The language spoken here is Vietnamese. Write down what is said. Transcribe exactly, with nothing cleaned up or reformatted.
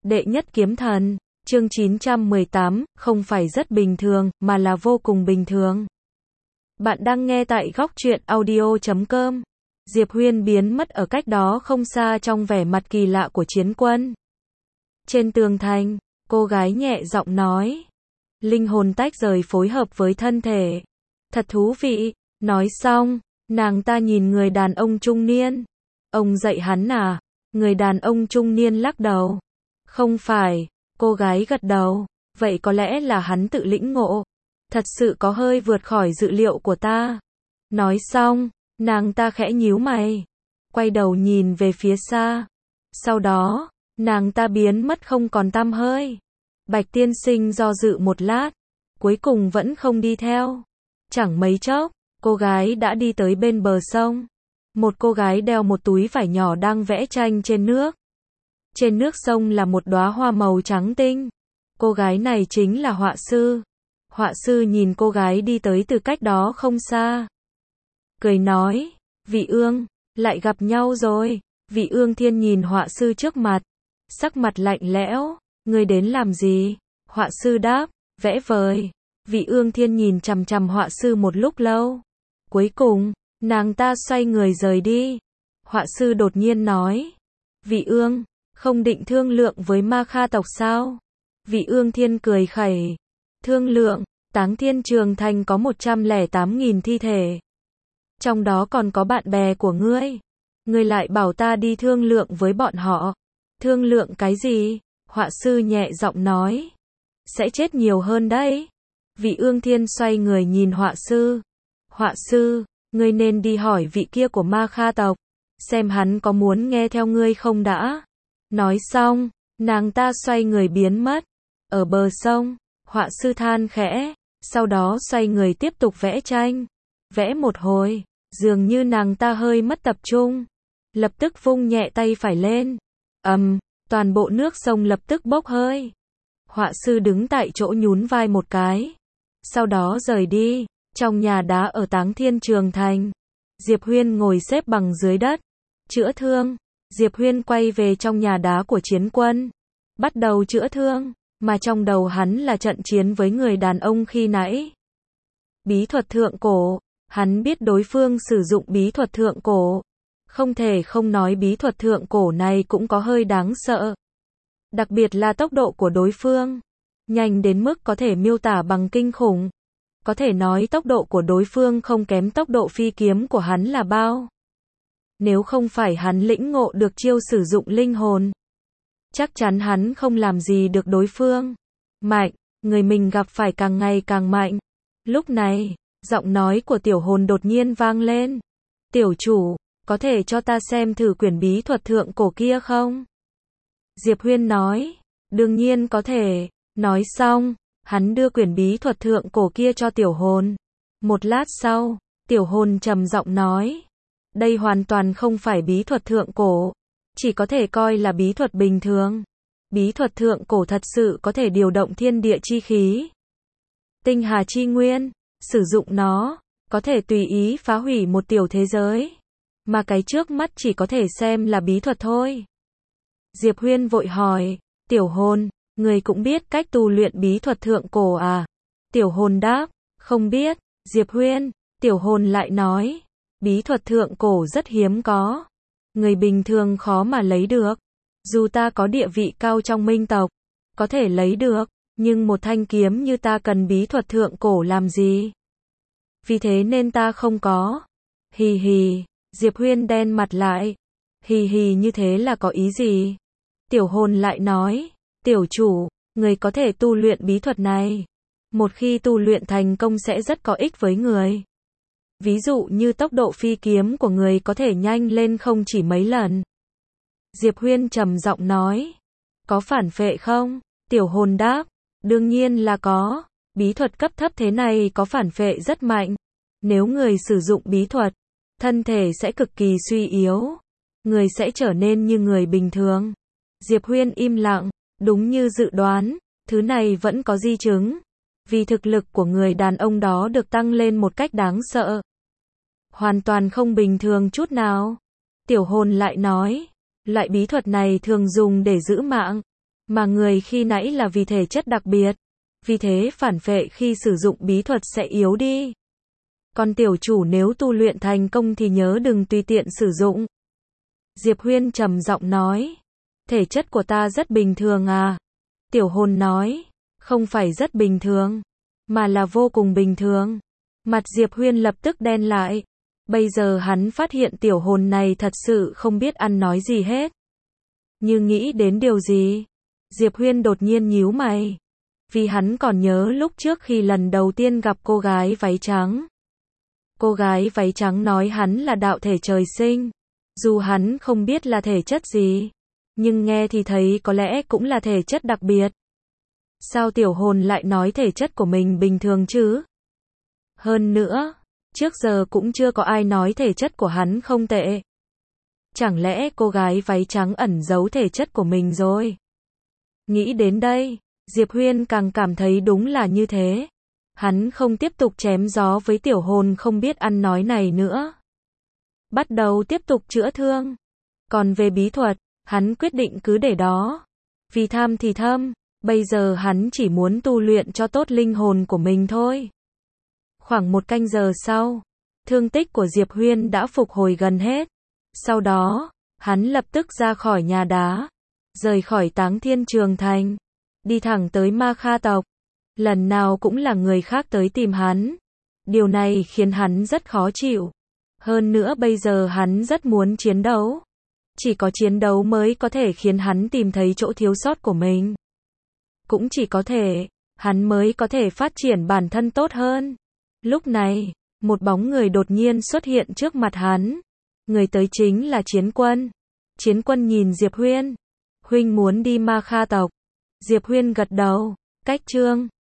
Đệ nhất kiếm thần, chương chín trăm mười tám, không phải rất bình thường, mà là vô cùng bình thường. Bạn đang nghe tại góc truyện audio chấm com. Diệp Huyên biến mất ở cách đó không xa trong vẻ mặt kỳ lạ của chiến quân. Trên tường thành, cô gái nhẹ giọng nói. Linh hồn tách rời phối hợp với thân thể. Thật thú vị. Nói xong, nàng ta nhìn người đàn ông trung niên. Ông dạy hắn à? Người đàn ông trung niên lắc đầu. Không phải. Cô gái gật đầu. Vậy có lẽ là hắn tự lĩnh ngộ. Thật sự có hơi vượt khỏi dự liệu của ta. Nói xong, nàng ta khẽ nhíu mày. Quay đầu nhìn về phía xa. Sau đó, nàng ta biến mất không còn tăm hơi. Bạch tiên sinh do dự một lát. Cuối cùng vẫn không đi theo. Chẳng mấy chốc, cô gái đã đi tới bên bờ sông. Một cô gái đeo một túi vải nhỏ đang vẽ tranh trên nước. Trên nước sông là một đóa hoa màu trắng tinh. Cô gái này chính là họa sư. Họa sư nhìn cô gái đi tới từ cách đó không xa. Cười nói, Vị Ương, lại gặp nhau rồi. Vị Ương Thiên nhìn họa sư trước mặt. Sắc mặt lạnh lẽo, ngươi đến làm gì? Họa sư đáp, vẽ vời. Vị Ương Thiên nhìn chằm chằm họa sư một lúc lâu. Cuối cùng, nàng ta xoay người rời đi. Họa sư đột nhiên nói, Vị Ương, không định thương lượng với Ma Kha tộc sao? Vị Ương Thiên cười khẩy. Thương lượng, Táng Thiên Trường Thành có một trăm lẻ tám nghìn thi thể. Trong đó còn có bạn bè của ngươi. Ngươi lại bảo ta đi thương lượng với bọn họ. Thương lượng cái gì? Họa sư nhẹ giọng nói. Sẽ chết nhiều hơn đấy. Vị Ương Thiên xoay người nhìn họa sư. Họa sư, ngươi nên đi hỏi vị kia của Ma Kha tộc. Xem hắn có muốn nghe theo ngươi không đã. Nói xong, nàng ta xoay người biến mất. Ở bờ sông, họa sư than khẽ. Sau đó xoay người tiếp tục vẽ tranh. Vẽ một hồi, dường như nàng ta hơi mất tập trung. Lập tức vung nhẹ tay phải lên. Ầm, um, toàn bộ nước sông lập tức bốc hơi. Họa sư đứng tại chỗ nhún vai một cái. Sau đó rời đi. Trong nhà đá ở Táng Thiên Trường Thành, Diệp Huyên ngồi xếp bằng dưới đất, chữa thương. Diệp Huyên quay về trong nhà đá của chiến quân, bắt đầu chữa thương, mà trong đầu hắn là trận chiến với người đàn ông khi nãy. Bí thuật thượng cổ, hắn biết đối phương sử dụng bí thuật thượng cổ. Không thể không nói bí thuật thượng cổ này cũng có hơi đáng sợ. Đặc biệt là tốc độ của đối phương, nhanh đến mức có thể miêu tả bằng kinh khủng. Có thể nói tốc độ của đối phương không kém tốc độ phi kiếm của hắn là bao. Nếu không phải hắn lĩnh ngộ được chiêu sử dụng linh hồn, chắc chắn hắn không làm gì được đối phương. Mạnh, người mình gặp phải càng ngày càng mạnh. Lúc này, giọng nói của tiểu hồn đột nhiên vang lên. Tiểu chủ, có thể cho ta xem thử quyển bí thuật thượng cổ kia không? Diệp Huyên nói, đương nhiên có thể. Nói xong, hắn đưa quyển bí thuật thượng cổ kia cho tiểu hồn. Một lát sau, tiểu hồn trầm giọng nói. Đây hoàn toàn không phải bí thuật thượng cổ. Chỉ có thể coi là bí thuật bình thường. Bí thuật thượng cổ thật sự có thể điều động thiên địa chi khí. Tinh hà chi nguyên. Sử dụng nó, có thể tùy ý phá hủy một tiểu thế giới. Mà cái trước mắt chỉ có thể xem là bí thuật thôi. Diệp Huyên vội hỏi. Tiểu hồn, người cũng biết cách tu luyện bí thuật thượng cổ à? Tiểu hồn đáp, không biết. Diệp Huyên, tiểu hồn lại nói, bí thuật thượng cổ rất hiếm có. Người bình thường khó mà lấy được. Dù ta có địa vị cao trong minh tộc, có thể lấy được, nhưng một thanh kiếm như ta cần bí thuật thượng cổ làm gì? Vì thế nên ta không có. Hì hì, Diệp Huyên đen mặt lại. Hì hì như thế là có ý gì? Tiểu hồn lại nói. Tiểu chủ, người có thể tu luyện bí thuật này. Một khi tu luyện thành công sẽ rất có ích với người. Ví dụ như tốc độ phi kiếm của người có thể nhanh lên không chỉ mấy lần. Diệp Huyên trầm giọng nói. Có phản phệ không? Tiểu hồn đáp. Đương nhiên là có. Bí thuật cấp thấp thế này có phản phệ rất mạnh. Nếu người sử dụng bí thuật, thân thể sẽ cực kỳ suy yếu. Người sẽ trở nên như người bình thường. Diệp Huyên im lặng. Đúng như dự đoán, thứ này vẫn có di chứng. Vì thực lực của người đàn ông đó được tăng lên một cách đáng sợ. Hoàn toàn không bình thường chút nào. Tiểu hồn lại nói, loại bí thuật này thường dùng để giữ mạng. Mà người khi nãy là vì thể chất đặc biệt. Vì thế phản phệ khi sử dụng bí thuật sẽ yếu đi. Còn tiểu chủ nếu tu luyện thành công thì nhớ đừng tùy tiện sử dụng. Diệp Huyên trầm giọng nói. Thể chất của ta rất bình thường à? Tiểu hồn nói. Không phải rất bình thường, mà là vô cùng bình thường. Mặt Diệp Huyên lập tức đen lại. Bây giờ hắn phát hiện tiểu hồn này thật sự không biết ăn nói gì hết. Như nghĩ đến điều gì, Diệp Huyên đột nhiên nhíu mày. Vì hắn còn nhớ lúc trước khi lần đầu tiên gặp cô gái váy trắng. Cô gái váy trắng nói hắn là đạo thể trời sinh. Dù hắn không biết là thể chất gì, nhưng nghe thì thấy có lẽ cũng là thể chất đặc biệt. Sao tiểu hồn lại nói thể chất của mình bình thường chứ? Hơn nữa, trước giờ cũng chưa có ai nói thể chất của hắn không tệ. Chẳng lẽ cô gái váy trắng ẩn giấu thể chất của mình rồi? Nghĩ đến đây, Diệp Huyên càng cảm thấy đúng là như thế. Hắn không tiếp tục chém gió với tiểu hồn không biết ăn nói này nữa. Bắt đầu tiếp tục chữa thương. Còn về bí thuật, hắn quyết định cứ để đó. Vì tham thì thâm, bây giờ hắn chỉ muốn tu luyện cho tốt linh hồn của mình thôi. Khoảng một canh giờ sau, thương tích của Diệp Huyên đã phục hồi gần hết. Sau đó, hắn lập tức ra khỏi nhà đá, rời khỏi Táng Thiên Trường Thành, đi thẳng tới Ma Kha tộc. Lần nào cũng là người khác tới tìm hắn. Điều này khiến hắn rất khó chịu. Hơn nữa bây giờ hắn rất muốn chiến đấu. Chỉ có chiến đấu mới có thể khiến hắn tìm thấy chỗ thiếu sót của mình. Cũng chỉ có thể, hắn mới có thể phát triển bản thân tốt hơn. Lúc này, một bóng người đột nhiên xuất hiện trước mặt hắn. Người tới chính là Chiến Quân. Chiến Quân nhìn Diệp Huyên. Huynh muốn đi Ma Kha tộc. Diệp Huyên gật đầu. Cách chương